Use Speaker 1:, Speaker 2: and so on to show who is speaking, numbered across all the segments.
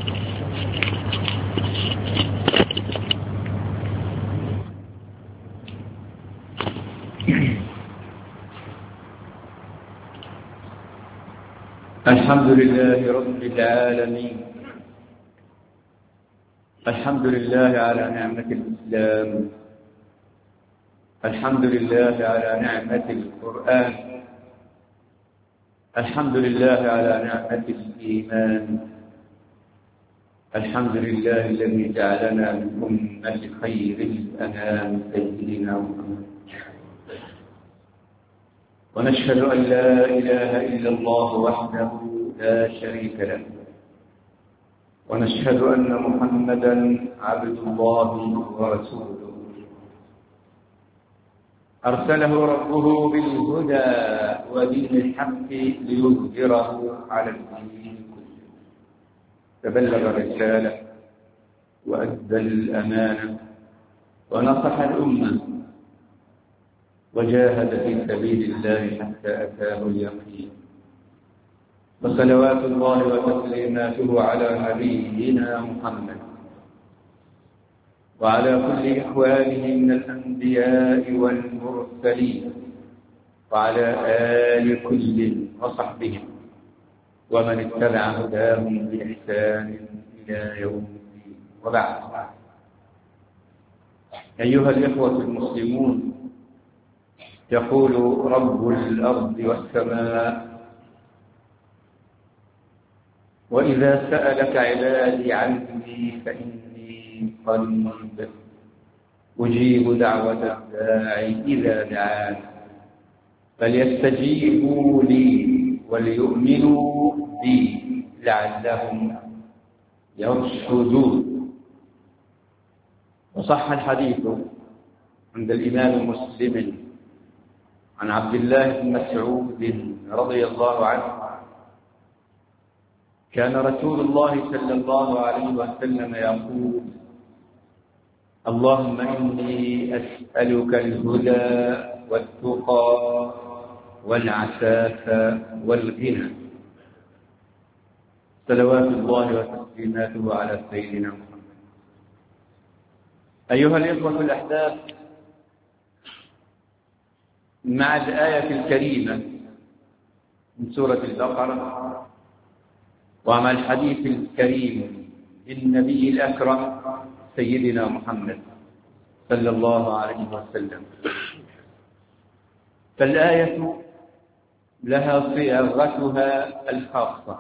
Speaker 1: الحمد لله رب العالمين. الحمد لله على نعمة الإسلام. الحمد لله على نعمة القرآن. الحمد لله على نعمة الإيمان. الحمد لله الذي جعلنا من أمة خير الأنام سيدنا محمد. ونشهد أن لا إله إلا الله وحده لا شريك له، ونشهد أن محمدا عبد الله ورسوله، أرسله ربه بالهدى ودين الحق ليظهره على الدين كله. تبلغ الرسالة وأدى الأمانة ونصح الأمة وجاهد في سبيل الله حتى أتاه اليقين. وصلوات الله وتسليماته على نبينا محمد وعلى كل إخوانه من الأنبياء والمرسلين وعلى آل كل وصحبهم ومن اتبع هداهم بإحسان إلى يوم الدين. وبعد، أيها الإخوة المسلمون، يقول رب الأرض والسماء: وإذا سألك عبادي عني فإني قريب أجيب دعوة الداعي إذا دعان فليستجيبوا لي وليؤمنوا بي لعلهم يرشدون. وصح الحديث عند الإمام مسلم عن عبد الله بن مسعود رضي الله عنه: كان رسول الله صلى الله عليه وسلم يقول: اللهم إني أسألك الهدى والتقى والعفاف والغنى. صلوات الله وتسليماته على سيدنا محمد. أيها الإخوة الأحباب، مع الآية الكريمة من سورة البقرة ومع الحديث الكريم للنبي الأكرم سيدنا محمد صلى الله عليه وسلم، فالآية لها صياغتها الخاصة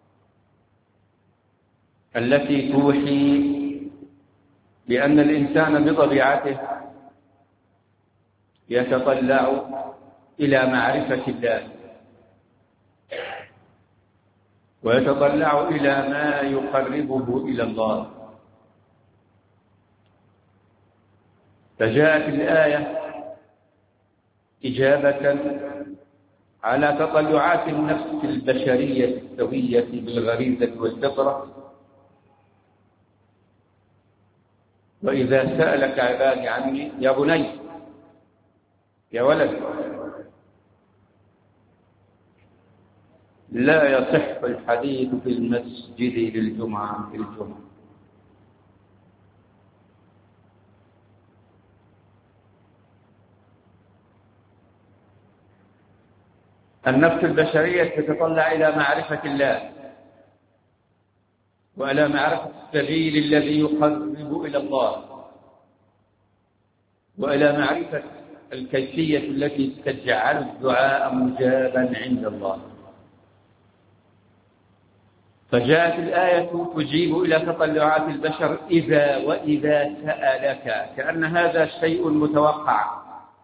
Speaker 1: التي توحي بأن الإنسان بطبيعته يتطلع إلى معرفة الله ويتطلع إلى ما يقربه إلى الله. فجاءت الآية إجابة على تطلعات النفس البشرية السوية بالغريزة والفطرة: وإذا سألك عبادي عني، يا بني، يا ولد، لا يصح الحديث في المسجد للجمعة في الجمعة. النفس البشرية تتطلع إلى معرفة الله وإلى معرفة السبيل الذي يقرب إلى الله وإلى معرفة الكيفية التي تجعل الدعاء مجابا عند الله. فجاءت الآية تجيب إلى تطلعات البشر وإذا سألك، كأن هذا شيء متوقع،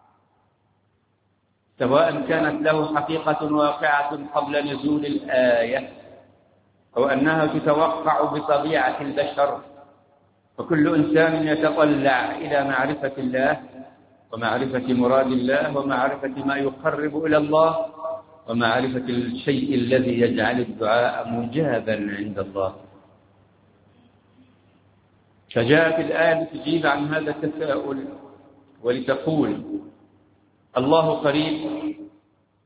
Speaker 1: سواء كانت له حقيقة واقعة قبل نزول الآية أو أنها تتوقع بطبيعة البشر. فكل إنسان يتطلع إلى معرفة الله ومعرفة مراد الله ومعرفة ما يقرب إلى الله ومعرفة الشيء الذي يجعل الدعاء مجابا عند الله. فجاءت الآية لتجيب عن هذا التساؤل ولتقول: الله قريب،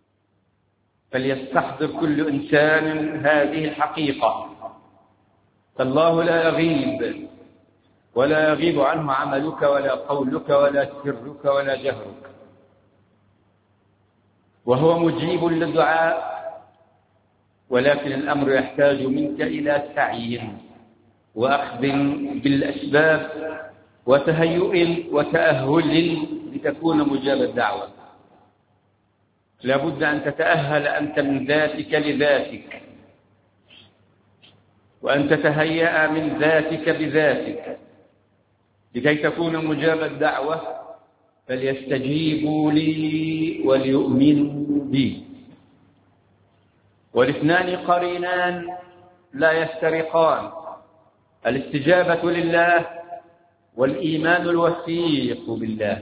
Speaker 1: فليستحضر كل إنسان هذه الحقيقة فالله لا يغيب، ولا يغيب عنه عملك ولا قولك ولا سرك ولا جهرك، وهو مجيب للدعاء، ولكن الأمر يحتاج منك إلى سعي وأخذ بالأسباب وتهيؤ وتأهل لتكون مجاب الدعوة. لابد أن تتأهل أنت من ذاتك لذاتك، وأن تتهيأ من ذاتك بذاتك لكي تكون مجاب الدعوة. فليستجيبوا لي وليؤمنوا بي، والاثنان قرينان لا يفترقان، الاستجابة لله والإيمان الوثيق بالله.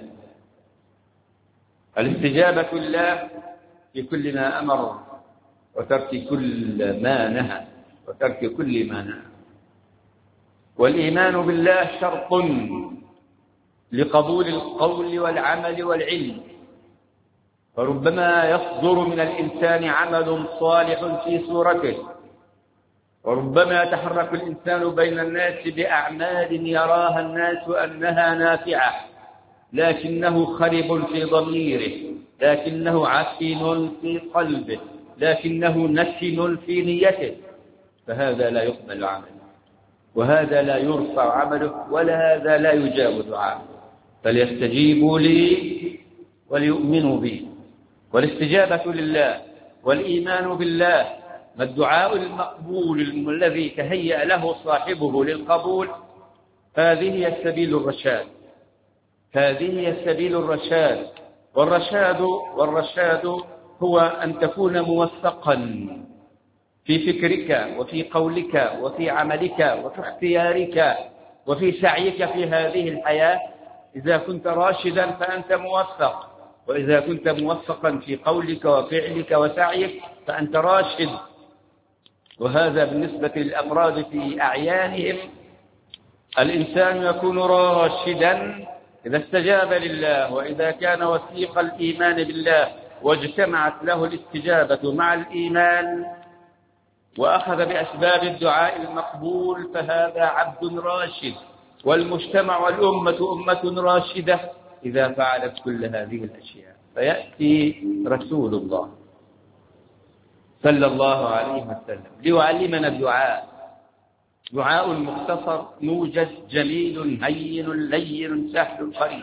Speaker 1: الاستجابة لله في كل ما أمر وترك كل ما نهى والإيمان بالله شرط لقبول القول والعمل والعلم. فربما يصدر من الإنسان عمل صالح في صورته، وربما يتحرك الإنسان بين الناس بأعمال يراها الناس أنها نافعة، لكنه خرب في ضميره، لكنه عفن في قلبه، لكنه نسن في نيته، فهذا لا يقبل عمله، وهذا لا يرفع عمله، ولا هذا لا يجاب دعاءه. فليستجيبوا لي وليؤمنوا بي. والاستجابة لله والإيمان بالله ما الدعاء المقبول الذي تهيأ له صاحبه للقبول. هذه هي سبيل الرشاد، هذه هي سبيل الرشاد. والرشاد هو أن تكون موفقا في فكرك وفي قولك وفي عملك وفي اختيارك وفي سعيك في هذه الحياة. إذا كنت راشدا فأنت موفق، وإذا كنت موفقا في قولك وفعلك وسعيك فأنت راشد. وهذا بالنسبة للأفراد في أعيانهم. الإنسان يكون راشدا إذا استجاب لله، وإذا كان وثيق الإيمان بالله واجتمعت له الاستجابة مع الإيمان وأخذ بأسباب الدعاء المقبول، فهذا عبد راشد. والمجتمع والأمة أمة راشدة إذا فعلت كل هذه الأشياء. فيأتي رسول الله صلى الله عليه وسلم ليعلمنا الدعاء، دعاء مختصر موجز جميل هين لين سهل قريب،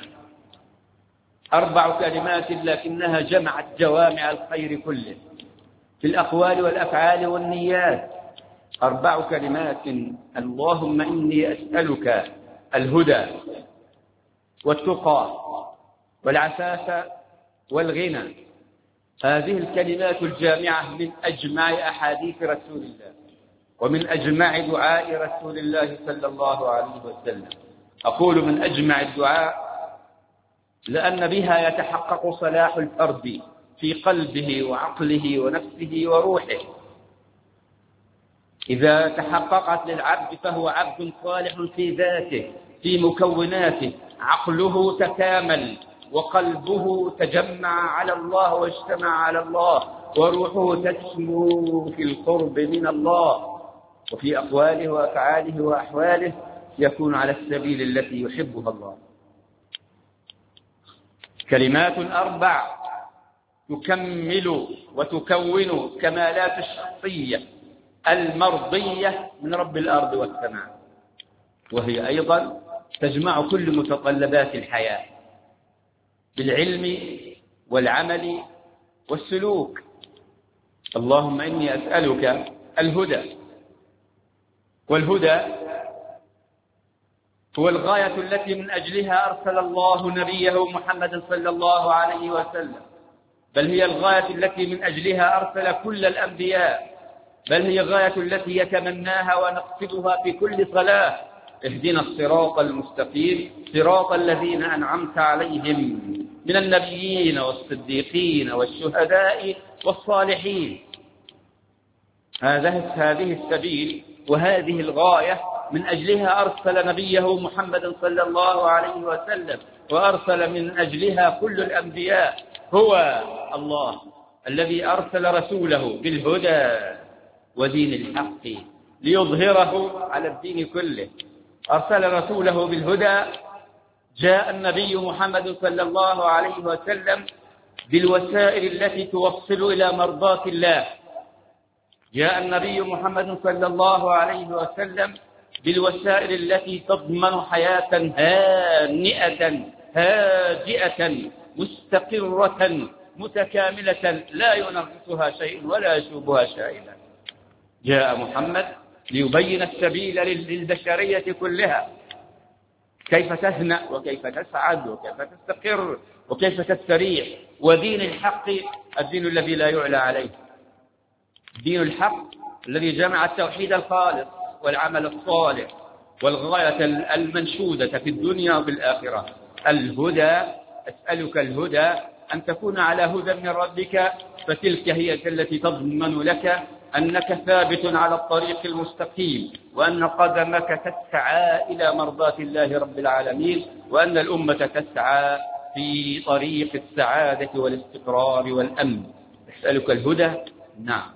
Speaker 1: 4 كلمات لكنها جمعت جوامع الخير كله في الأقوال والأفعال والنيات. 4 كلمات: اللهم إني أسألك الهدى والتقى والعفاف والغنى. هذه الكلمات الجامعة من أجمع أحاديث رسول الله ومن أجمع دعاء رسول الله صلى الله عليه وسلم. أقول من أجمع الدعاء لأن بها يتحقق صلاح الفرد في قلبه وعقله ونفسه وروحه. إذا تحققت للعبد فهو عبد صالح في ذاته في مكوناته، عقله تكامل وقلبه تجمع على الله واجتمع على الله، وروحه تسمو في القرب من الله، وفي أقواله وأفعاله وأحواله يكون على السبيل التي يحبها الله. كلمات 4 تكمل وتكون كمالات الشخصية المرضية من رب الأرض والسماء، وهي أيضا تجمع كل متطلبات الحياة بالعلم والعمل والسلوك. اللهم إني أسألك الهدى، والهدى هو الغاية التي من أجلها أرسل الله نبيه محمد صلى الله عليه وسلم، بل هي الغاية التي من أجلها أرسل كل الأنبياء، بل هي الغاية التي يتمناها ونقصدها في كل صلاة. اهدنا الصراط المستقيم صراط الذين أنعمت عليهم من النبيين والصديقين والشهداء والصالحين. هذه السبيل وهذه الغاية من أجلها أرسل نبيه محمد صلى الله عليه وسلم، وأرسل من أجلها كل الأنبياء. هو الله الذي أرسل رسوله بالهدى ودين الحق ليظهره على الدين كله. أرسل رسوله بالهدى. جاء النبي محمد صلى الله عليه وسلم بالوسائل التي توصل إلى مرضاة الله. جاء النبي محمد صلى الله عليه وسلم بالوسائل التي تضمن حياة هانئة هادئة مستقرة متكاملة لا ينقصها شيء ولا يشوبها شائبة. جاء محمد ليبين السبيل للبشرية كلها، كيف تهنأ وكيف تسعد وكيف تستقر وكيف تستريح. ودين الحق الدين الذي لا يعلى عليه، دين الحق الذي جمع التوحيد الخالص والعمل الصالح والغاية المنشودة في الدنيا وفي الآخرة. الهدى، أسألك الهدى أن تكون على هدى من ربك، فتلك هي التي تضمن لك أنك ثابت على الطريق المستقيم، وأن قدمك تسعى إلى مرضاة الله رب العالمين، وأن الأمة تسعى في طريق السعادة والاستقرار والأمن. أسألك الهدى، نعم،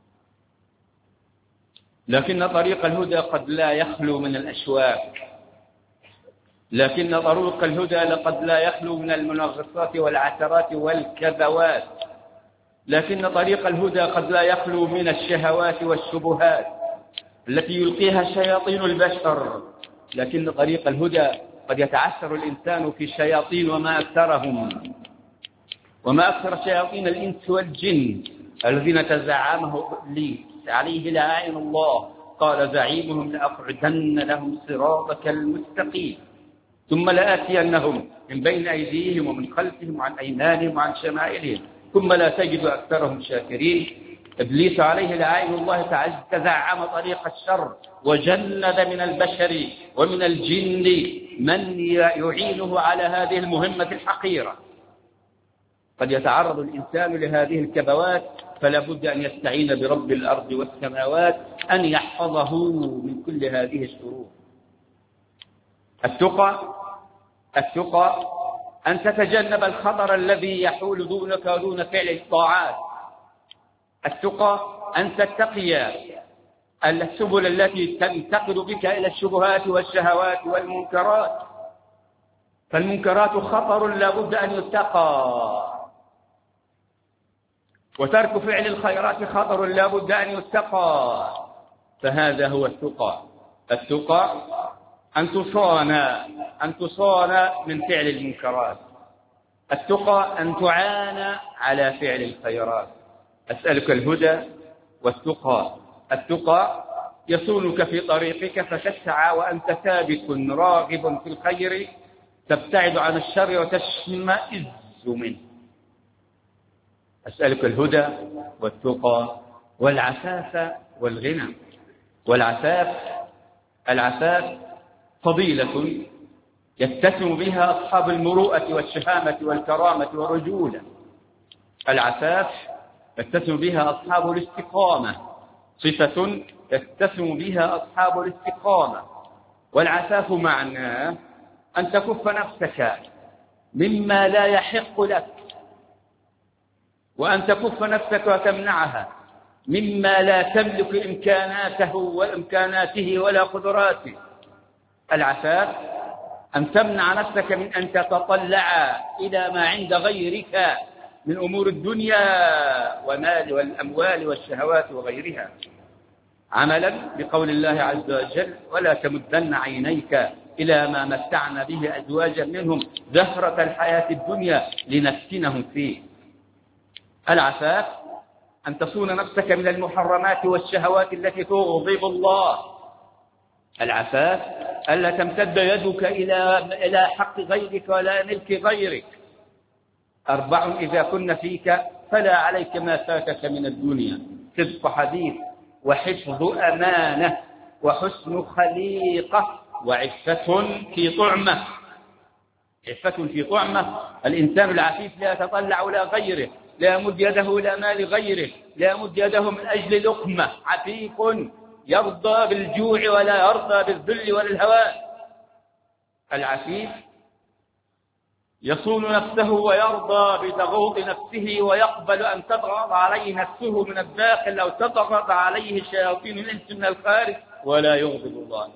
Speaker 1: لكن طريق الهدى قد لا يخلو من الأشواك، لكن طريق الهدى قد لا يخلو من المنغصات والعثرات والكذوات، لكن طريق الهدى قد لا يخلو من الشهوات والشبهات التي يلقيها شياطين البشر، لكن طريق الهدى قد يتعثر الإنسان في الشياطين وما أكثرهم، وما أكثر شياطين الإنس والجن الذين تزعمه إبليس عليه لعائن الله، قال زعيمهم لأقعدن لهم صراطك المستقيم ثم لآتينهم من بين أيديهم ومن خلفهم وعن أيمانهم وعن شمائلهم ثم لا تجد أكثرهم شاكرين. إبليس عليه لعائن الله تزعم طريق الشر، وجند من البشر ومن الجن من يعينه على هذه المهمة الحقيرة. قد يتعرض الإنسان لهذه الكبوات، فلا بد أن يستعين برب الأرض والسماوات أن يحفظه من كل هذه الشرور. التقى أن تتجنب الخطر الذي يحول دونك ودون فعل الطاعات. التقى أن تتقي السبل التي تنتقل بك إلى الشبهات والشهوات والمنكرات، فالمنكرات خطر لا بد أن يتقى، وترك فعل الخيرات خطر لا بد أن يتقى، فهذا هو التقى. التقى أن تصان من فعل المنكرات، التقى أن تعان على فعل الخيرات. أسألك الهدى والتقى. التقى يصونك في طريقك فتسعى وأنت ثابت راغب في الخير، تبتعد عن الشر وتشمئز منه. أسألك الهدى والتقى والعفاف والغنى. العفاف فضيلة يتسم بها أصحاب المروءة والشهامة والكرامة والرجولة. العفاف يتسم بها أصحاب الاستقامة، صفة يتسم بها أصحاب الاستقامة. والعفاف معناه أن تكف نفسك مما لا يحق لك، وأن تكف نفسك وتمنعها مما لا تملك إمكاناته ولا قدراته. العفاف أن تمنع نفسك من أن تتطلع إلى ما عند غيرك من أمور الدنيا والمال والأموال والشهوات وغيرها، عملا بقول الله عز وجل: ولا تمدن عينيك إلى ما متعنا به أزواجا منهم زهرة الحياة الدنيا لنفتنهم فيه. العفاف أن تصون نفسك من المحرمات والشهوات التي تغضب الله. العفاف ألا تمتد يدك إلى حق غيرك ولا ملك غيرك. 4 إذا كن فيك فلا عليك ما فاتك من الدنيا: صدق حديث، وحفظ أمانة، وحسن خليقة، وعفة في طعمة. عفة في طعمة. الإنسان العفيف لا يتطلع إلى غيره، لا يمد يده إلى مال غيره، لا يمد يده من أجل لقمة. عفيف يرضى بالجوع ولا يرضى بالذل ولا الهوان. العفيف يصون نفسه ويرضى بضغوط نفسه ويقبل أن تضغط عليه نفسه من الداخل أو تضغط عليه شياطين الإنس من الخارج ولا يغضب الله.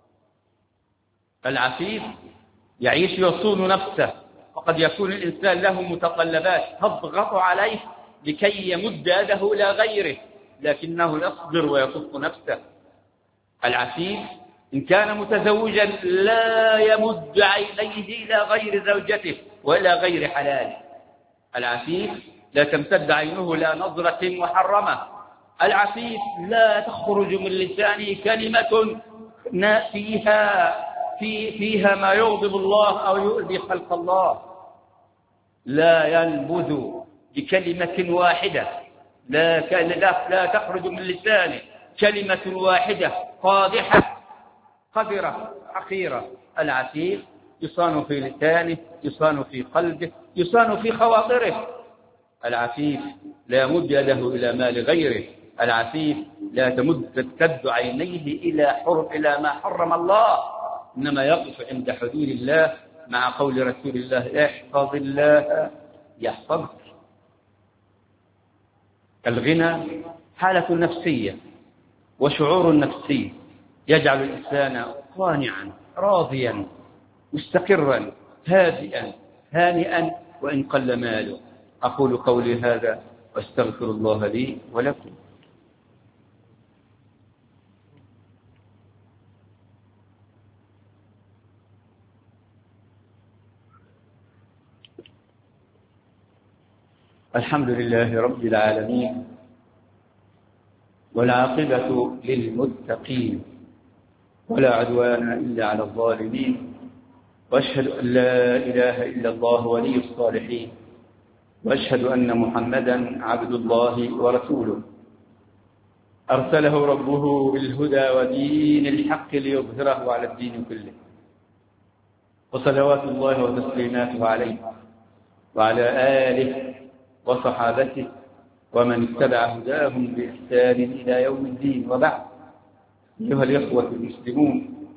Speaker 1: العفيف يعيش يصون نفسه، وقد يكون الإنسان له متطلبات تضغط عليه لكي يمد يده إلى غيره، لكنه يصبر ويكف نفسه. العفيف إن كان متزوجا لا يمد عينيه إلى غير زوجته وإلى غير حلاله. العفيف لا تمتد عينه إلى نظرة محرمة. العفيف لا تخرج من لسانه كلمة فيها ما يغضب الله أو يؤذي خلق الله. لا ينبذ بكلمة واحدة، لا تخرج من لسانه كلمة واحدة قادحة قذرة حقيرة. العفيف يصان في لسانه، يصان في قلبه، يصان في خواطره. العفيف لا يمد يده إلى مال غيره. العفيف لا تمتد عينيه إلى ما حرم الله، إنما يقف عند حدود الله، مع قول رسول الله: احفظ الله يحفظك. الغنى حالة نفسية وشعور نفسي يجعل الإنسان قانعا راضيا مستقرا هادئا هانئا وإن قل ماله. أقول قولي هذا واستغفر الله لي ولكم. الحمد لله رب العالمين، والعاقبة للمتقين، ولا عدوان إلا على الظالمين، وأشهد أن لا إله إلا الله ولي الصالحين، وأشهد أن محمدا عبد الله ورسوله، أرسله ربه بالهدى ودين الحق ليظهره على الدين كله، وصلوات الله وتسليماته عليه وعلى آله وصحابته ومن اتبع هداهم بإحسان إلى يوم الدين. وبعد، أيها الإخوة المسلمون،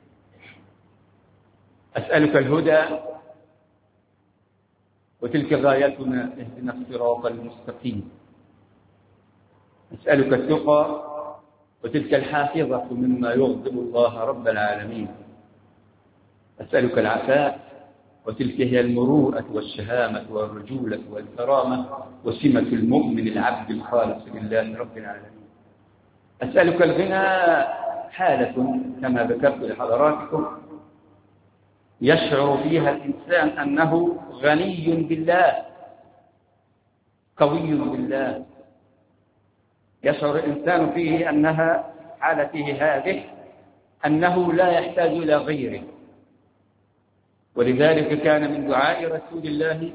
Speaker 1: أسألك الهدى، وتلك غايتنا، اهدنا الصراط المستقيم. أسألك التقى، وتلك الحافظة مما يغضب الله رب العالمين. أسألك العفاف، وتلك هي المروءة والشهامة والرجولة والكرامة وسمة المؤمن العبد الخالص لله رب العالمين. أسألك الغنى، حالة كما ذكرت لحضراتكم يشعر فيها الإنسان أنه غني بالله قوي بالله. يشعر الإنسان فيه أنها حالته هذه أنه لا يحتاج إلى غيره. ولذلك كان من دعاء رسول الله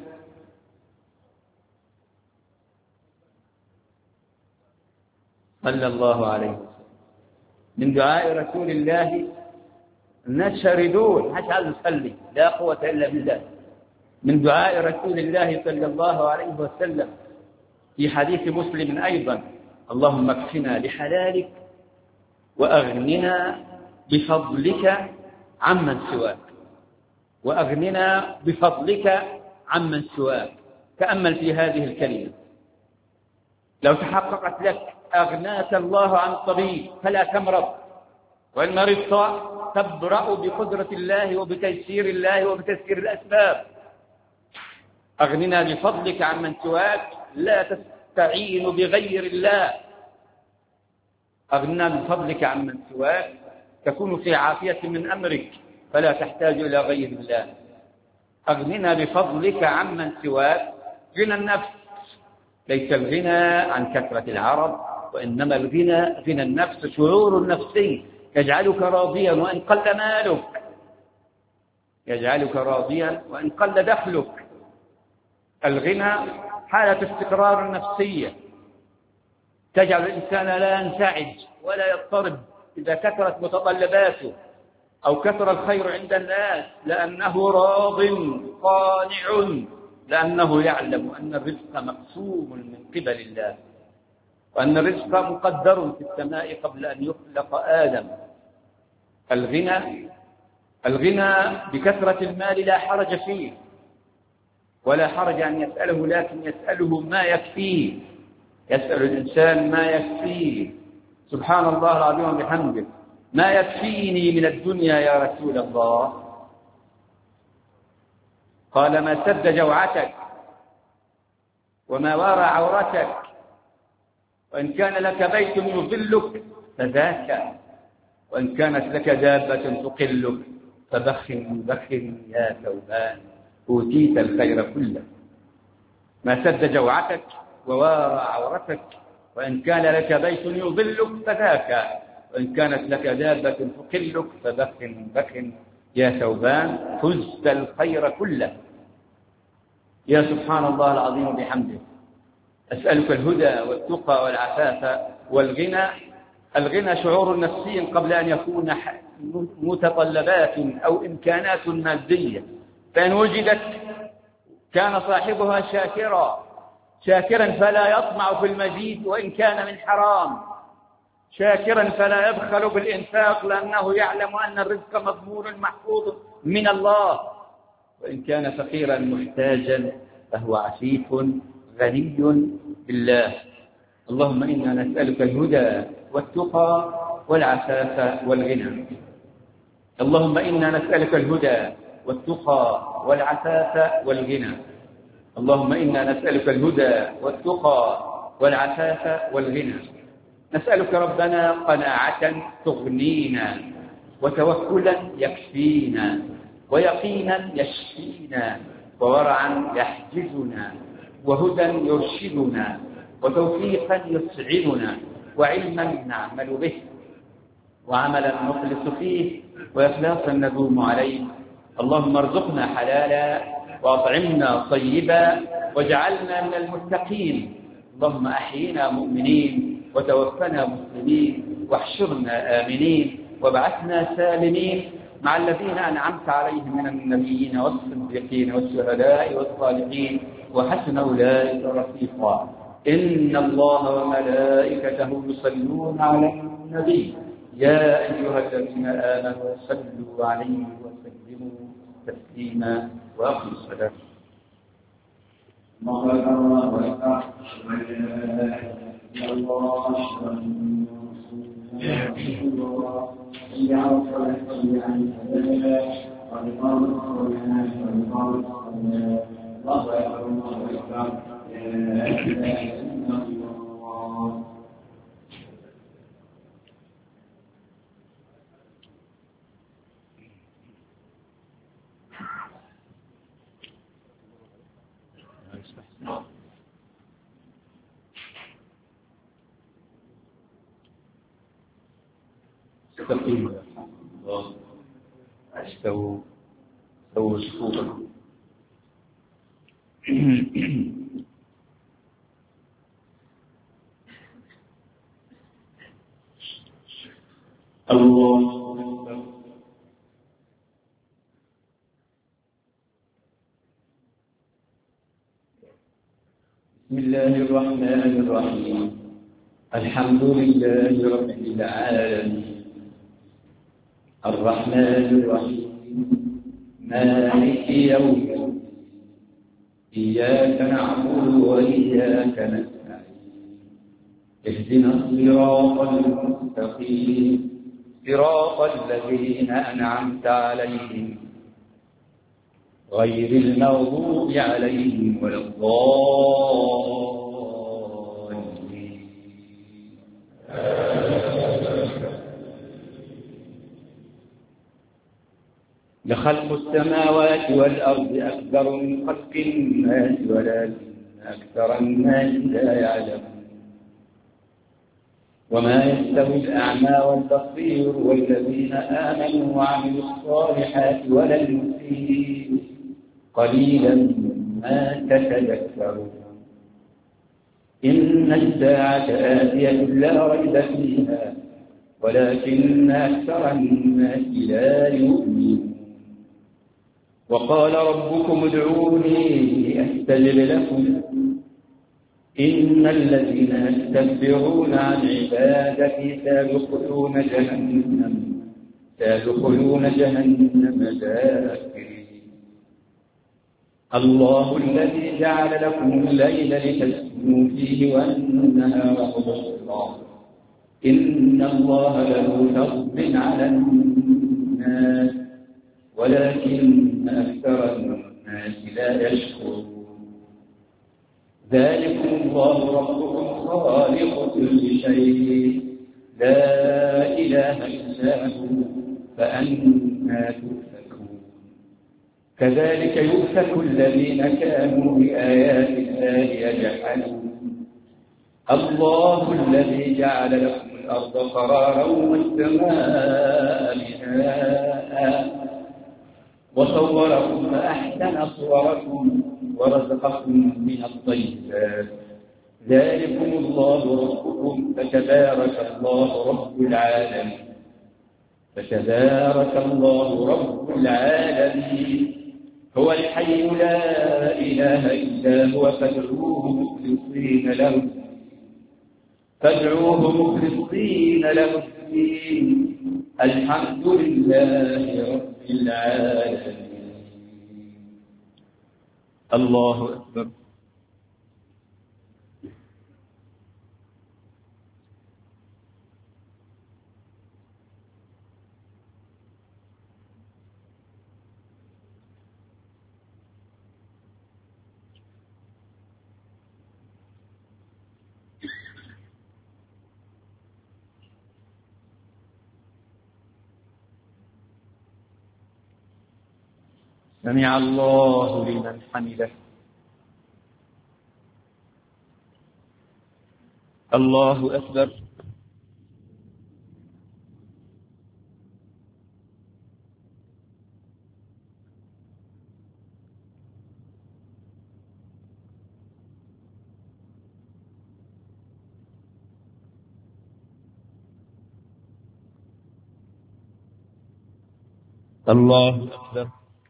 Speaker 1: صلى الله عليه وسلم، من دعاء رسول الله، الناس شاردون مش عايز يصلي، لا قوة إلا بالله. من دعاء رسول الله صلى الله عليه وسلم في حديث مسلم أيضا: اللهم اكفنا لحلالك وأغننا بفضلك عمن سواك، وأغننا بفضلك عمن سواك. تأمل في هذه الكلمة، لو تحققت لك أغناك الله عن الطبيب فلا تمرض، وإن مرضت تبرأ بقدرة الله وبتيسير الله وبتيسير الأسباب. أغننا بفضلك عمن سواك، لا تستعين بغير الله. أغننا بفضلك عمن سواك، تكون في عافية من أمرك فلا تحتاج إلى غير الله. أغننا بفضلك عمن سواك. غنى النفس، ليس الغنى عن كثرة العرب، وإنما الغنى غنى النفس، شعور نفسي يجعلك راضيا وإن قل مالك، يجعلك راضيا وإن قل دخلك. الغنى حالة استقرار نفسية تجعل الإنسان لا ينزعج ولا يضطرب إذا كثرت متطلباته أو كثر الخير عند الناس، لأنه راض قانع، لأنه يعلم أن الرزق مقسوم من قبل الله، وأن الرزق مقدر في السماء قبل أن يخلق آدم. الغنى بكثرة المال لا حرج فيه، ولا حرج أن يسأله، لكن يسأله ما يكفيه، يسأل الإنسان ما يكفيه. سبحان الله العظيم وبحمده، ما يكفيني من الدنيا يا رسول الله؟ قال: ما سد جوعتك وما وارى عورتك، وإن كان لك بيت يظلك فذاك، وإن كانت لك دابة تقلك فبخ بخ يا ثوبان، أوتيت الخير كله. ما سد جوعتك ووارى عورتك، وإن كان لك بيت يظلك فذاك، وإن كانت لك دابة تقلك فبخ بخ يا ثوبان، فزت الخير كله. يا سبحان الله العظيم وبحمده، أسألك الهدى والتقى والعفاف والغنى. الغنى شعور نفسي قبل أن يكون متطلبات أو إمكانات مادية، فإن وجدت كان صاحبها شاكرا فلا يطمع في المزيد وإن كان من حرام، شاكرا فلا يبخل بالإنفاق لأنه يعلم أن الرزق مضمون محفوظ من الله، وإن كان فقيرا محتاجا فهو عفيف غني بالله. اللهم إنا نسألك الهدى والتقى والعفاف والغنى. اللهم إنا نسألك الهدى والتقى والعفاف والغنى. اللهم إنا نسألك الهدى والتقى والعفاف والغنى. نسألك ربنا قناعة تغنينا، وتوكلا يكفينا، ويقينا يشفينا، وورعا يحجزنا، وهدى يرشدنا، وتوفيقا يسعدنا، وعلما نعمل به، وعملا نخلص فيه، وإخلاصا ندوم عليه. اللهم ارزقنا حلالا، وأطعمنا طيبا، واجعلنا من المتقين. اللهم أحينا مؤمنين، وتوفنا مسلمين، واحشرنا آمنين، وابعثنا سالمين مع الذين أنعمت عليهم من النبيين والصديقين والشهداء والصالحين، وحسن أولئك رفيقا. إن الله وملائكته يصلون على النبي، يا أيها الذين آمنوا صلوا عليه وسلموا تسليما. وأقم الصلاة.
Speaker 2: الله أكبر الله أكبر. أشهد أن لا إله إلا الله أشهد أن رسول الله. حي على الصلاة حي على الفلاح قد قامت الصلاة قد قامت الصلاة. الله أكبر الله أكبر. لا إله إلا الله.
Speaker 1: استقيموا يا الله، استووا صفوفكم. الله أكبر. بسم الله الرحمن الرحيم. الحمد لله رب العالمين، الرحمن الرحيم، مالك يوم الدين، إياك نعبد وإياك نستعين، اهدنا الصراط المستقيم، صراط الذين أنعمت عليهم غير المغضوب عليهم ولا الضالين. لخلق السماوات والأرض أكبر من خلق الناس ولكن أكثر الناس لا يعلمون. وما يستوي الأعمى والبصير والذين آمنوا وعملوا الصالحات ولا المسيء قليلا ما تتذكرون. إن الساعة آتية لا ريب فيها ولكن أكثر الناس لا يؤمنون. وقال ربكم ادعوني أستجب لكم إن الذين يستكبرون عن عبادتي سيدخلون جهنم داخرين. الله الذي جعل لكم الليل لتسكنوا فيه والنهار مبصرا إن الله له فضل على الناس ولكن أكثر الناس لا يشكرون ذلكم الله ربكم خالق كل شيء لا إله إلا هو فأنى تؤفكون كذلك يؤفك الذين كانوا بآيات الله يجحدون الله الذي جعل لكم الأرض قرارا والسماء بناء وصوركم فأحسن صوركم ورزقكم من الطيبات ذلكم الله ربكم فتبارك الله رب العالمين فتبارك الله رب العالمين هو الحي لا إله إلا هو فادعوه مخلصين له الدين الحمد لله رب العالمين الله أكبر سمع الله لمن حمده الله أكبر الله أكبر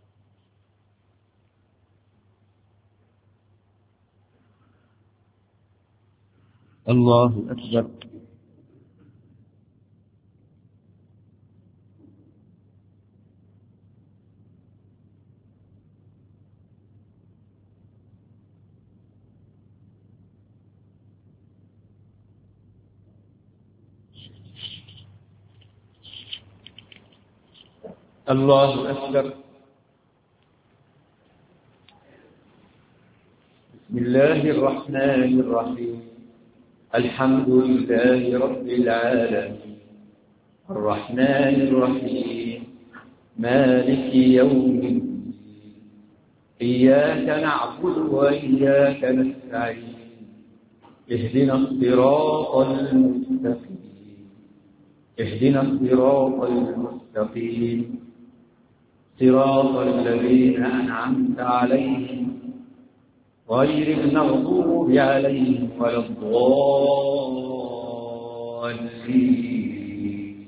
Speaker 1: الله أكبر الله أكبر بسم الله الرحمن الرحيم الحمد لله رب العالمين الرحمن الرحيم مالك يوم الدين إياك نعبد وإياك نستعين اهدنا الصراط المستقيم صراط الذين أنعمت عليهم غير المغضوب عليهم ولا الضالين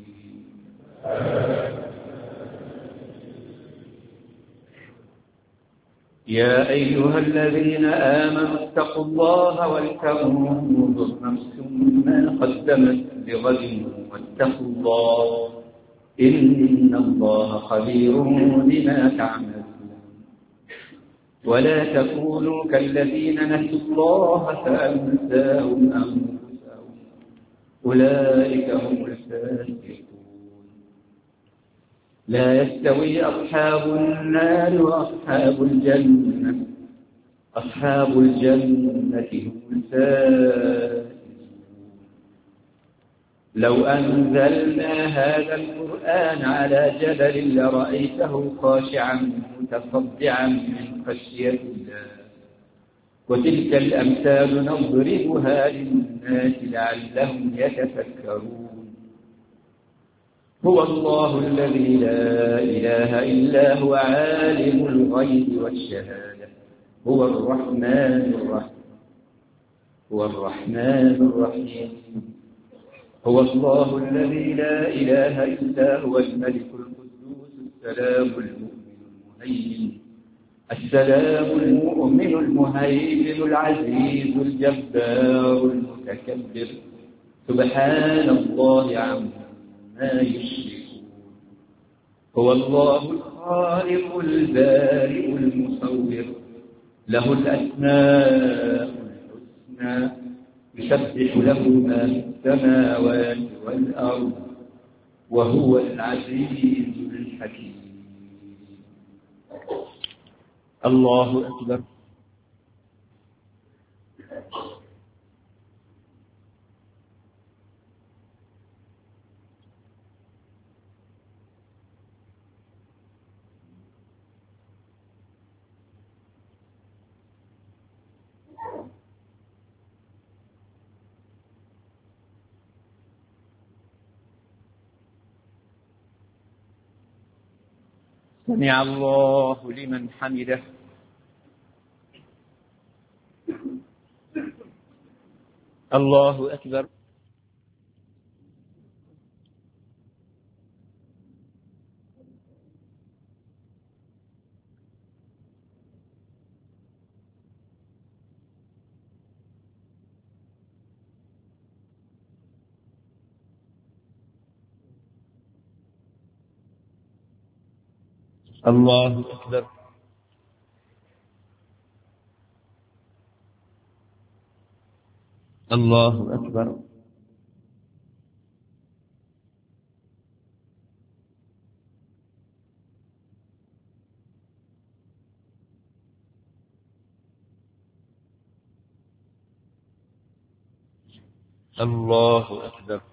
Speaker 1: يا أيها الذين آمنوا اتقوا الله ولتنظر نفس ما قدمت لغد واتقوا الله إن الله خبير بما تعملون ولا تكونوا كالذين نسوا الله فأنساهم أنفسهم أولئك هم الفاسقون لا يستوي أصحاب النار وأصحاب الجنة أصحاب الجنة هم الفائزون لو أنزلنا هذا القرآن على جبل لرأيته خاشعا متصدعا من خشية الله وتلك الأمثال نضربها للناس لعلهم يتفكرون هو الله الذي لا إله إلا هو عالم الغيب والشهادة هو الرحمن الرحيم هو الله الذي لا إله إلا هو الملك القدوس السلام المؤمن المهيمن العزيز الجبار المتكبر سبحان الله عما يشركون هو الله الخالق البارئ المصور له الأسماء الحسنى يسبح له ما في السماوات والأرض وهو العزيز الحكيم. الله أكبر. سمع الله لمن حمده. الله أكبر. الله أكبر. الله أكبر. الله أكبر.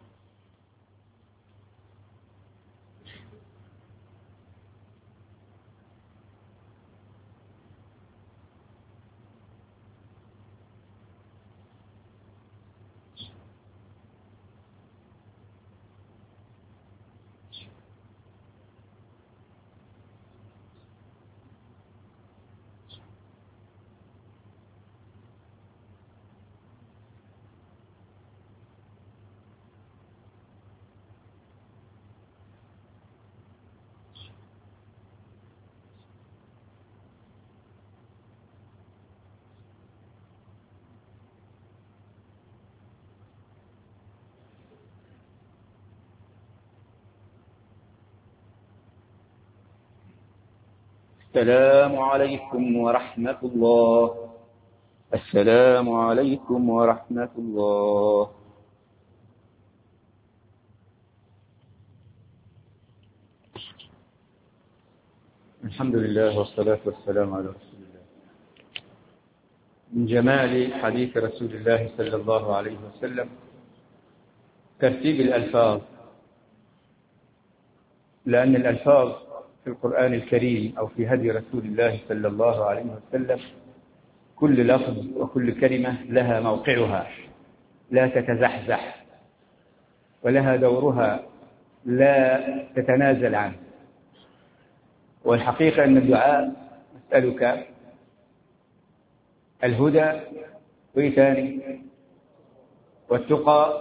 Speaker 1: السلام عليكم ورحمة الله. السلام عليكم ورحمة الله. الحمد لله والصلاة والسلام على رسول الله. من جمال حديث رسول الله صلى الله عليه وسلم ترتيب الألفاظ، لأن الألفاظ في القرآن الكريم أو في هدي رسول الله صلى الله عليه وسلم كل لفظ وكل كلمة لها موقعها، لا تتزحزح، ولها دورها لا تتنازل عنه. والحقيقة أن الدعاء أسألك الهدى وإيتاني والتقى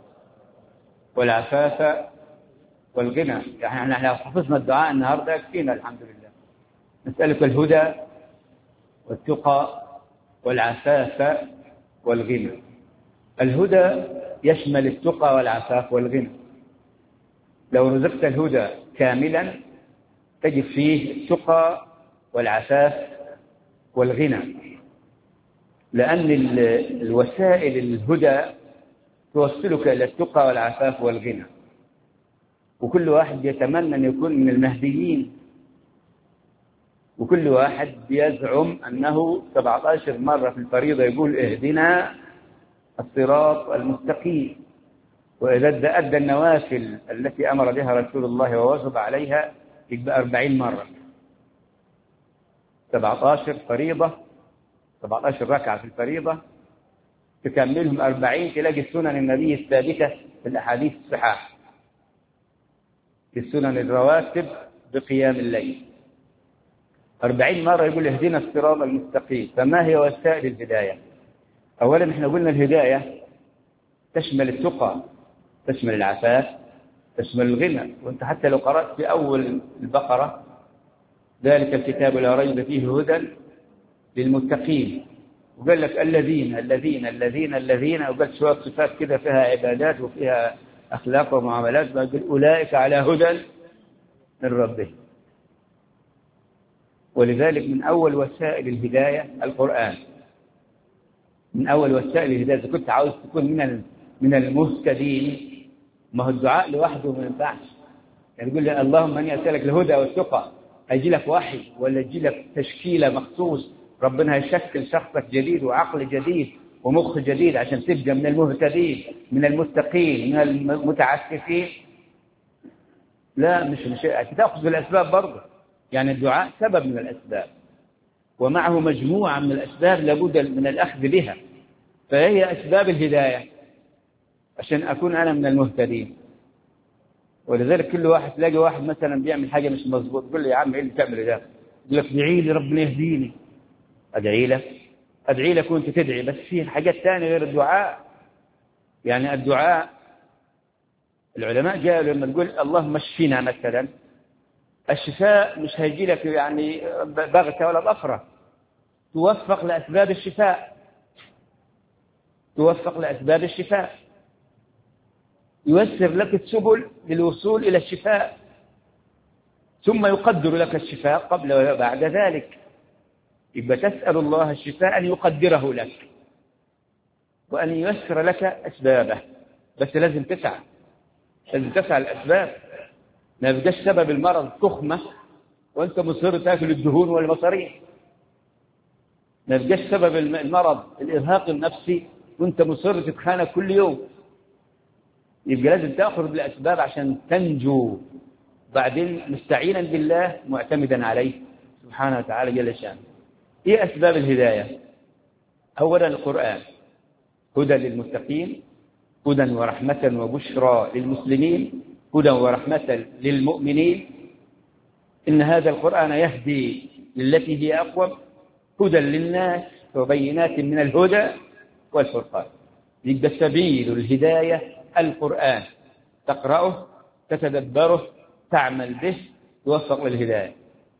Speaker 1: والعفاف والغنى. يعني احنا لو حفظنا الدعاء النهارده يكفينا الحمد لله. نسألك الهدى والتقى والعفاف والغنى. الهدى يشمل التقى والعفاف والغنى. لو رزقت الهدى كاملا تجد فيه التقى والعفاف والغنى، لأن الوسائل الهدى توصلك إلى التقى والعفاف والغنى. وكل واحد يتمنى أن يكون من المهديين، وكل واحد يزعم أنه 17 مرة في الفريضة يقول اهدنا الصراط المستقيم، وإذا أدى النوافل التي أمر بها رسول الله ووجب عليها يبقى 40 مرة. 17 فريضة، 17 ركعة في الفريضة تكملهم 40 تلاقي السنن النبي الثابتة في الأحاديث الصحاح، في السنن الرواتب بقيام الليل 40 مرة يقول اهدنا الصراط المستقيم. فما هي وسائل الهداية؟ أولا احنا قلنا الهداية تشمل التقى، تشمل العفاف، تشمل الغنى. وانت حتى لو قرأت في أول البقرة ذلك الكتاب لا ريب فيه هدى للمتقين، وقال لك الذين الذين الذين الذين، وقال شوية صفات كده فيها عبادات وفيها أخلاق ومعاملات، وقال أولئك على هدى من ربهم. ولذلك من أول وسائل الهداية القرآن، من أول وسائل الهداية. إذا كنت عاوز تكون من المهتدين، ما هو الدعاء لوحده ما ينفعش. يعني تقول لي اللهم اني اسالك الهدى والتقى، هيجي لك وحي ولا يجي لك تشكيله مخصوص؟ ربنا هيشكل شخصك جديد وعقل جديد ومخ جديد عشان تبقى من المهتدين، من المتقين، من المتعففين؟ لا، مش تاخذ بالاسباب برضه. يعني الدعاء سبب من الاسباب، ومعه مجموعه من الاسباب لابد من الاخذ بها، فهي اسباب الهدايه عشان اكون انا من المهتدين. ولذلك كل واحد تلاقي واحد مثلا بيعمل حاجه مش مظبوط، تقول له يا عم ايه اللي بتعمله ده؟ يقول لك ادعي لي ربنا يهديني. ادعي لك وانت تدعي، بس في حاجات ثانيه غير الدعاء. يعني الدعاء العلماء قالوا لما تقول اللهم اشفينا مثلا، الشفاء مش هيجي لك يعني بغته ولا بأخرة، توفق لأسباب الشفاء، توفق لأسباب الشفاء، ييسر لك السبل للوصول إلى الشفاء، ثم يقدر لك الشفاء قبل وبعد ذلك. يبقى تسأل الله الشفاء أن يقدره لك وأن ييسر لك أسبابه، بس لازم تسعى، لازم تسعى الأسباب. ما يبقاش سبب المرض تخمة وأنت مصر تأكل الدهون والمصاريف، ما يبقاش سبب المرض الإرهاق النفسي وأنت مصر تتخانق كل يوم. يبقى لازم تأخذ بالأسباب عشان تنجو، بعدين مستعينا بالله معتمدا عليه سبحانه وتعالى جل شانه. إيه أسباب الهداية؟ أولا القرآن هدى للمتقين، هدى ورحمة وبشرى للمسلمين، هدى ورحمة للمؤمنين. إن هذا القرآن يهدي للتي هي أقوم، هدى للناس وبينات من الهدى والفرقان. يبقى سبيل الهداية القرآن، تقرأه، تتدبره، تعمل به، توفق للهداية.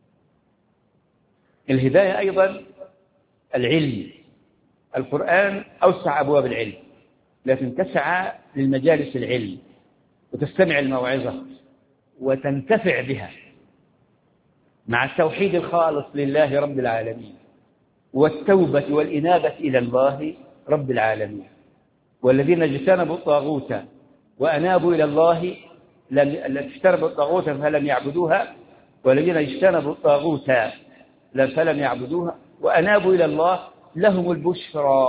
Speaker 1: الهداية أيضا العلم. القرآن أوسع أبواب العلم، لكن تسعى للمجالس العلم وتستمع الموعظة وتنتفع بها مع التوحيد الخالص لله رب العالمين والتوبة والإنابة إلى الله رب العالمين. والذين اجتنبوا الطاغوت وأنابوا إلى الله، اجتنبوا الطاغوت فلم يعبدوها، والذين اجتنبوا الطاغوت فلم يعبدوها وأنابوا إلى الله لهم البشرى.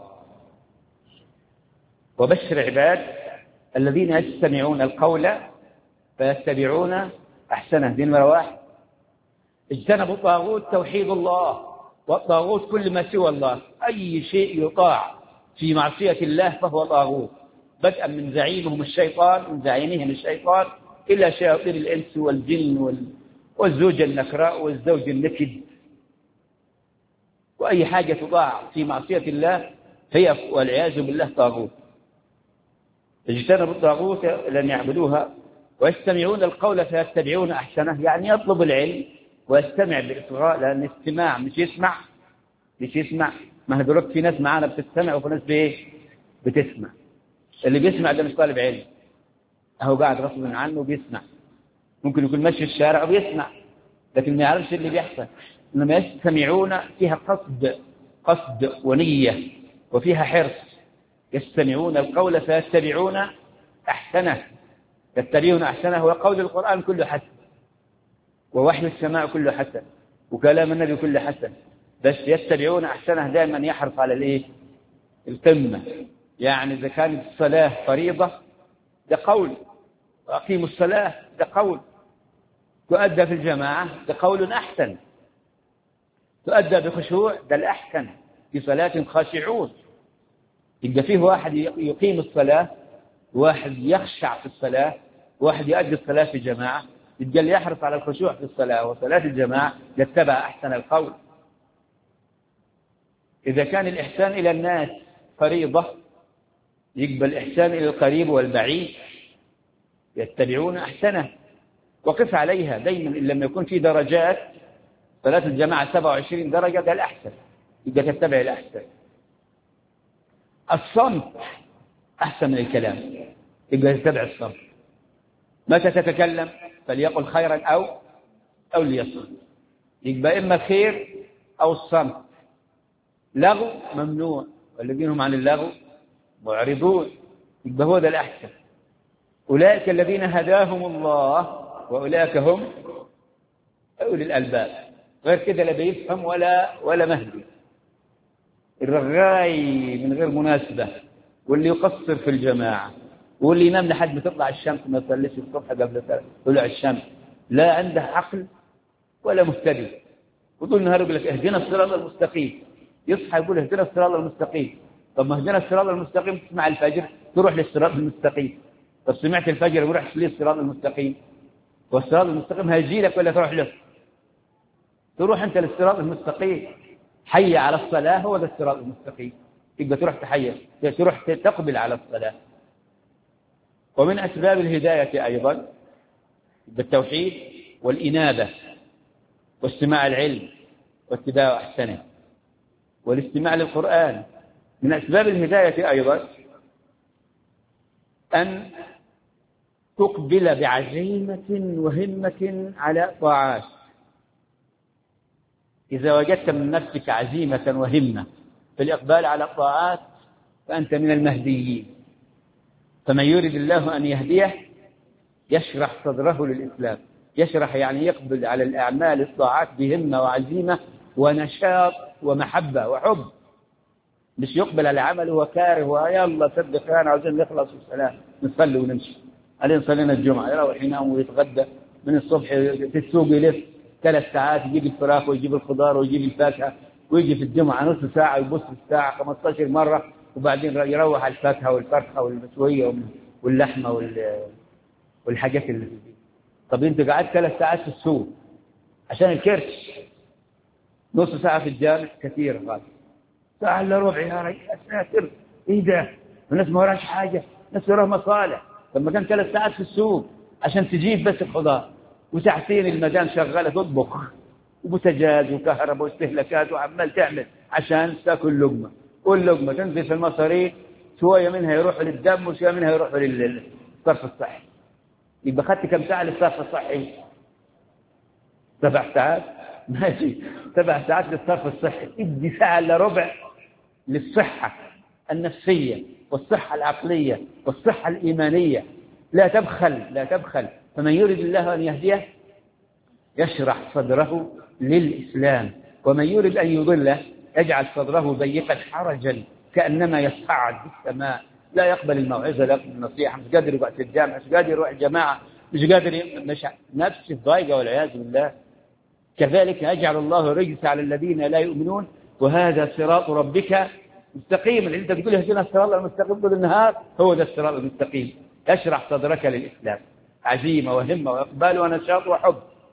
Speaker 1: وبشر عباد الذين يستمعون القول فيتبعون أحسنه. دي نمرة واحد. اجتنبوا الطاغوت توحيد الله، والطاغوت كل ما سوى الله، أي شيء يطاع في معصية الله فهو طاغوت، بدءا من زعيمهم الشيطان، من زعيمهم الشيطان، إلى شياطين الإنس والجن والزوجة النكراء والزوج النكد. وأي حاجة تطاع في معصية الله هي والعياذ بالله طاغوت. اجتنبوا الطاغوت لن يعبدوها ويستمعون القول فيتبعون أحسنه، يعني يطلب العلم ويستمع بإصغاء، لأن الاستماع مش يسمع. ما هدولك في ناس معانا بتستمع وفي ناس بتسمع. اللي بيسمع ده مش طالب علم، هو قاعد غصب عنه بيسمع، ممكن يكون ماشي الشارع وبيسمع لكن ما يعرفش اللي بيحصل. إنما يستمعون فيها قصد ونية وفيها حرص. يستمعون القول فيتبعون أحسنه. يتبعون أحسنه هو قول القرآن كله حسن، ووحي السماء كله حسن، وكلام النبي كله حسن، بس يتبعون أحسنه دائما يحرص على القمة. يعني إذا كانت الصلاة فريضة ده قول، وأقيموا الصلاة ده قول، تؤدى في الجماعة ده قول أحسن، تؤدى بخشوع ده الأحسن، في صلاة خاشعون. يبقى فيه واحد يقيم الصلاة، واحد يخشع في الصلاة، واحد يؤدي الصلاة في جماعة. يبقى اللي يحرص على الخشوع في الصلاة وصلاة الجماعة يتبع أحسن القول. إذا كان الإحسان إلى الناس فريضة يقبل الإحسان إلى القريب والبعيد، يتبعون أحسنه. وقف عليها دايما، إن لم يكن في درجات، صلاة الجماعة 27 درجة ده الأحسن، يبقى تتبع الأحسن. الصمت أحسن من الكلام، يبقى تتبع الصمت. متى تتكلم فليقل خيرا أو ليصمت. يبقى إما خير أو الصمت. لغو ممنوع، والذين هم عن اللغو معرضون، يبقى هو ده الأحسن. أولئك الذين هداهم الله وأولئك هم أولي الألباب. غير كده لا بيفهم ولا مهدي. الرغاي من غير مناسبة، واللي يقصر في الجماعة، واللي ينام لحد ما تطلع الشمس ما يصليش الصبح قبل طلوع الشمس، لا عنده عقل ولا مهتدي. وطول النهار يقول لك اهدنا الصراط المستقيم، يصحى يقول اهدنا الصراط المستقيم. طب ما اهدنا الصراط المستقيم تسمع الفجر تروح للصراط المستقيم. طب سمعت الفجر وروح للصراط المستقيم، والصراط المستقيم هيجي لك ولا تروح له؟ تروح انت للصراط المستقيم. حي على الصلاة هو ده الصراط المستقيم، يبقى تروح تحيّ، تروح تقبل على الصلاة. ومن أسباب الهداية أيضا بالتوحيد والإنابة واستماع العلم واتباع أحسنه والاستماع للقرآن. من أسباب الهداية أيضا أن تقبل بعزيمة وهمة على طاعات. إذا وجدت من نفسك عزيمة وهمة في الإقبال على الطاعات فأنت من المهديين. فمن يريد الله أن يهديه يشرح صدره للإسلام. يشرح يعني يقبل على الأعمال الطاعات بهمة وعزيمة ونشاط ومحبة وحب، مش يقبل على عمله وكاره ويلا صدق أنا عاوزين نخلص والسلام نصلي ونمشي. علينا صلينا الجمعة يروح ينام ويتغدى من الصبح في السوق يلف 3 ساعات يجيب الفراخ ويجيب الخضار ويجيب الفاكهة ويجي في الجمعة نص ساعة يبص في الساعة 15 مرة وبعدين يروح على الفاكهة والفرخة والمشوية واللحمة والحاجات اللي دي. طب انت قعدت 3 ساعات في السوق عشان الكرش، نص ساعة في الجامع كثير غالي، ساعة إلا ربع يا رجل أساتر إيه ده؟ الناس ما وراش حاجة، الناس وراها مصالح. لما كان 3 ساعات في السوق عشان تجيب بس الخضار، وساعتين المدام شغالة تطبخ وبوتاجاز وكهرباء واستهلاكات وعمال تعمل عشان تاكل لقمة، واللقمة تنزل في المصاريف شوية منها يروحوا للدم وشوية منها يروحوا للصرف الصحي. يبقى خدت كم ساعة للصرف الصحي؟ 7 ساعات ماشي، 7 ساعات للصرف الصحي. ادي ساعة إلا ربع للصحة النفسية والصحة العقلية والصحة الإيمانية. لا تبخل. فمن يريد الله أن يهديه يشرح صدره للإسلام، ومن يريد أن يضله يجعل صدره ضيقا حرجا كأنما يصعد في السماء. لا يقبل الموعظة، لا يقبل النصيحة، مش قادر يروح الجامع، مش قادر يروح الجماعة، مش قادر نفسه ضايقة والعياذ بالله. كذلك يجعل الله الرجس على الذين لا يؤمنون وهذا صراط ربك مستقيم. اللي انت بتقول اهدنا الصراط المستقيم طول النهار هو ده الصراط المستقيم. يشرح صدرك للإسلام، عزيمة وهمة وإقبال ونشاط وحب.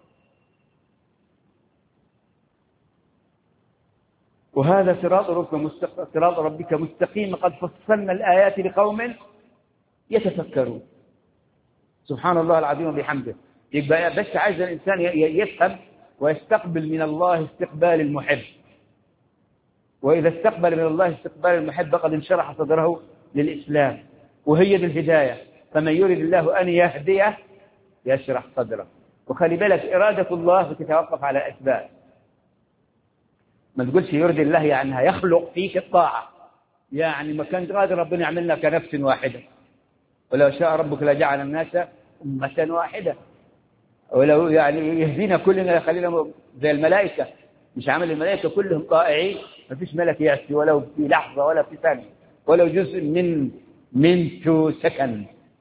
Speaker 1: وهذا صراط ربك مستقيم قد فصلنا الآيات لقوم يتفكرون. سبحان الله العظيم وبحمده. يبقى بس عايز الإنسان يفهم ويستقبل من الله استقبال المحب، وإذا استقبل من الله استقبال المحب قد انشرح صدره للإسلام، وهي دي الهداية. فمن يريد الله أن يهديه يشرح صدره. وخلي بالك إرادة الله تتوقف على الأسباب. ما تقولش يريد الله يعني يخلق فيك الطاعة، يعني ما كان قادر ربنا يعملنا كنفس واحدة، ولو شاء ربك لجعل الناس أمة واحدة، ولو يعني يهدينا كلنا يخلينا زي الملائكة، مش عامل الملائكة كلهم طائعين، ما فيش ملك يعصي ولو في لحظة ولا في ثانية ولو جزء من سكند.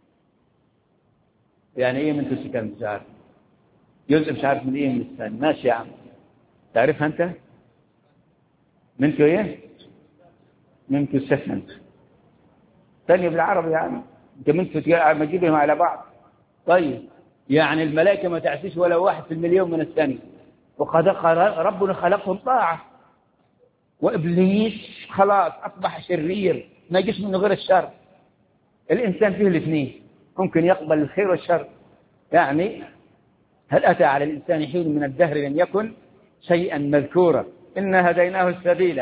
Speaker 1: يعني ايه من سكند؟ مش عارف، جزء مش عارف من ايه من الثانية. ماشي يا عم، تعرفها انت؟ منتو ايه؟ منتو سكند ثانية بالعربي يعني. انت منتو ما تجيبهم على بعض. طيب يعني الملائكة ما تعسيش ولا 1 في المليون من الثانية، وقد ربنا خلقهم طاعة. وإبليس خلاص أصبح شرير، ما يجيش منه غير الشر. الإنسان فيه الاثنين، ممكن يقبل الخير والشر. يعني هل أتى على الإنسان حين من الدهر لم يكن شيئا مذكورا؟ إنا هديناه السبيل،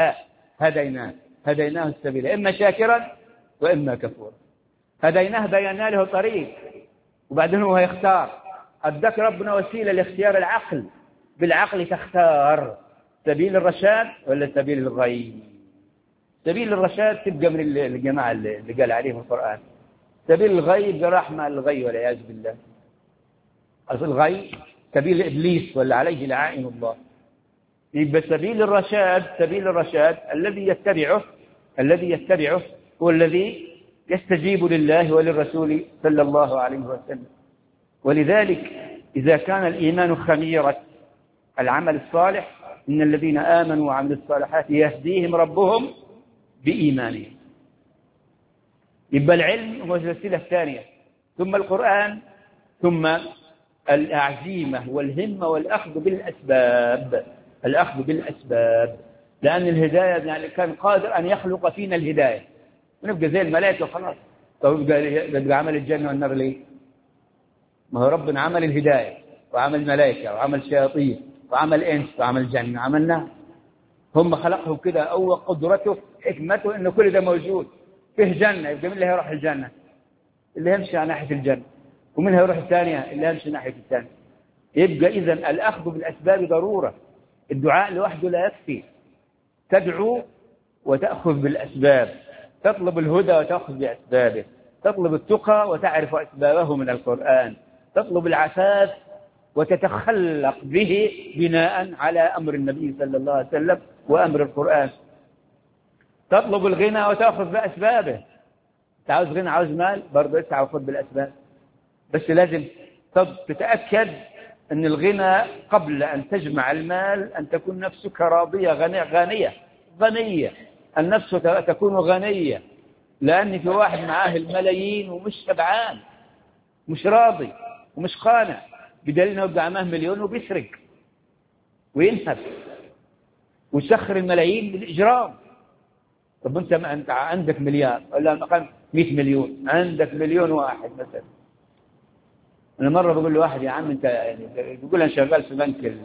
Speaker 1: هديناه السبيل إما شاكرا وإما كفورا. هديناه بينا له طريق، وبعدين هو يختار. أدك ربنا وسيلة لاختيار العقل، بالعقل تختار سبيل الرشاد ولا سبيل الغي. سبيل الرشاد تبقى من الجماعة اللي قال عليهم القرآن. سبيل الغي يبقى راح مع الغي والعياذ بالله. أصل الغي سبيل إبليس ولا عليه لعائن الله. يبقى سبيل الرشاد الذي يتبعه هو الذي يستجيب لله وللرسول صلى الله عليه وسلم. ولذلك إذا كان الإيمان خميرة العمل الصالح إن الذين آمنوا وعملوا الصالحات يهديهم ربهم بإيمانهم. يبقى العلم هو الوسيلة الثانية، ثم القرآن، ثم العزيمة والهمة والأخذ بالأسباب. لأن الهداية يعني كان قادر أن يخلق فينا الهداية ونبقى زي الملائكة وخلاص. طب يبقى عمل الجنة والنار ليه؟ ما هو ربنا عمل الهداية وعمل ملائكة وعمل شياطين وعمل إنس وعمل جنة وعمل نار. هم خلقهم كده، أو قدرته حكمته إنه كل ده موجود فيه جنة. يبقى من اللي هيروح الجنة؟ اللي يمشي على ناحية الجنة. ومن هيروح الثانية؟ اللي يمشي ناحية الثانية. يبقى إذن الأخذ بالأسباب ضرورة. الدعاء لوحده لا يكفي. تدعو وتأخذ بالأسباب، تطلب الهدى وتأخذ بأسبابه، تطلب التقى وتعرف أسبابه من القرآن، تطلب العفاف وتتخلق به بناء على أمر النبي صلى الله عليه وسلم وأمر القرآن. تطلب الغنى وتأخذ بأسبابه. تعوز غنى، عاوز مال، برضه اسعى وخذ بالأسباب. بس لازم تتأكد أن الغنى قبل أن تجمع المال أن تكون نفسك راضية غنية. النفس تكون غنية. لأن في واحد معاه الملايين ومش شبعان، مش راضي ومش قانع، بدليل أنه يبقى معاه مليون وبيسرق وينهب ويسخر الملايين بالإجرام. طب أنت عندك مليار ولا مقام 100 مليون، عندك مليون واحد مثلا. أنا مرة بقول له واحد: يا عم أنت يعني بيقول أنا شغال في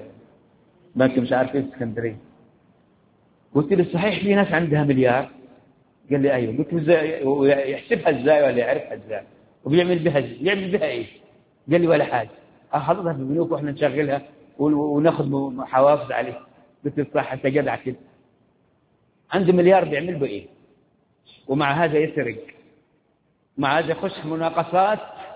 Speaker 1: بنك مش عارف إيه في اسكندرية. قلت له: صحيح في ناس عندها مليار؟ قال لي: أيوه. قلت له: إزاي؟ ويحسبها إزاي ولا يعرفها إزاي وبيعمل بها إيه؟ قال لي: ولا حاجة، أحطها في البنوك وإحنا نشغلها وناخذ حوافز عليه. قلت له: صح، أنت جدع كده. عنده مليار بيعمل به إيه؟ ومع هذا يسرق، مع هذا يخش في مناقصات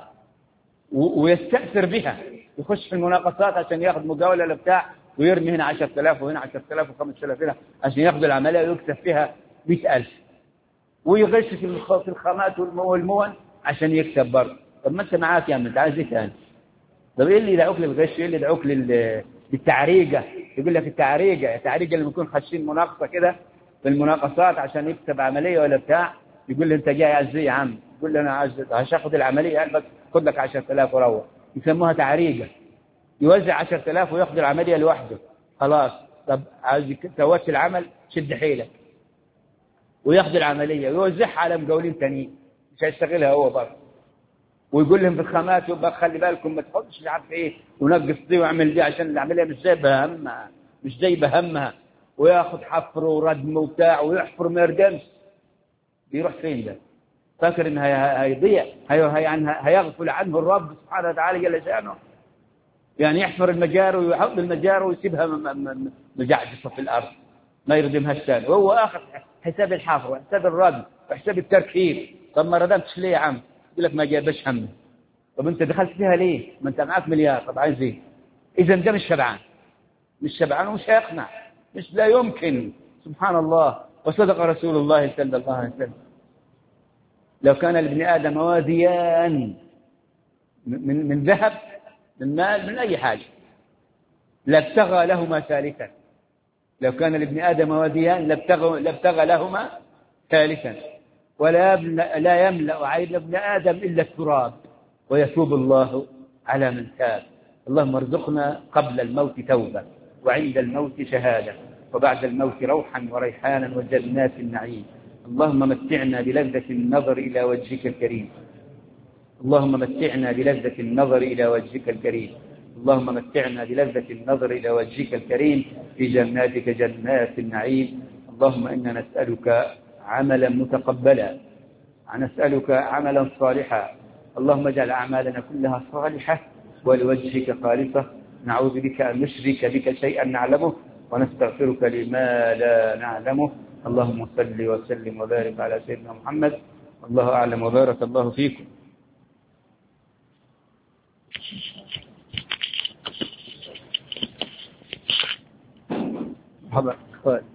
Speaker 1: ويستأثر بها، يخش في المناقصات عشان ياخذ مقاولة لبتاع ويرمي هنا 10,000 وهنا 10,000 و5,000 هنا عشان ياخذ العملية ويكسب فيها 100,000، ويغش في الخامات والمون عشان يكسب برضه. طب ما أنت معاك يا عم، أنت عايز إيه ثاني؟ طب إيه اللي يدعوك للغش؟ إيه اللي يدعوك للتعريجة؟ يقول لك التعريجة اللي بيكون خاشين مناقصة كده في المناقصات عشان يكسب عملية ولا بتاع، يقول لي: أنت جاي عايز إيه يا عم؟ يقول لي: أنا عايز أخذ العملية، بس خذ لك 10,000 وروح. يسموها تعريجة. يوزع 10,000 وياخذ العملية لوحده، خلاص. طب عايز توسع العمل، شد حيلك وياخذ العملية ويوزعها على مقاولين تانيين مش هيشتغلها هو برضه، ويقول لهم في الخامات: يبقى خلي بالكم ما تحطش مش عارف ايه ونقص دي واعمل دي عشان العملية مش جايبه همها، وياخذ حفر وردم وبتاع ويحفر ما يردمش. بيروح فين ده؟ فاكر ان هيضيع، هيغفل عنه الرب سبحانه وتعالى جل شأنه. يعني يحفر المجاري ويحط المجاري ويسيبها مجعجصة في الأرض ما يردمهاش ثاني، وهو آخر حساب الحفر وحساب الردم وحساب التركيب. طب ما ردمتش ليه يا عم؟ يقول لك: ما جابش همه. طب انت دخلت فيها ليه؟ ما انت معاك مليار، طب عايز ايه؟ اذا ده مش شبعان ومش هيقنع، مش لا يمكن. سبحان الله. وصدق رسول الله صلى الله عليه وسلم: لو كان لابن آدم واديان من ذهب، من مال، من أي حاجة، لابتغى لهما ثالثا. لو كان لابن آدم واديان لابتغى لهما ثالثا، لا يملأ عين ابن آدم إلا التراب، ويتوب الله على من تاب. اللهم ارزقنا قبل الموت توبة، وعند الموت شهادة، وبعد الموت روحا وريحانا وجنات النعيم. اللهم متعنا بلذة النظر إلى وجهك الكريم. اللهم متعنا بلذة النظر إلى وجهك الكريم. اللهم متعنا بلذة النظر إلى وجهك الكريم في جناتك جنات النعيم. اللهم إنا نسألك عملا متقبلا، نسألك عملا صالحا. اللهم اجعل أعمالنا كلها صالحة ولوجهك خالصة، نعوذ بك أن نشرك بك شيئا نعلمه ونستغفرك لما لا نعلمه. اللهم صل وسلم وبارك على سيدنا محمد. الله أعلم وبارك الله فيكم. مرحبا.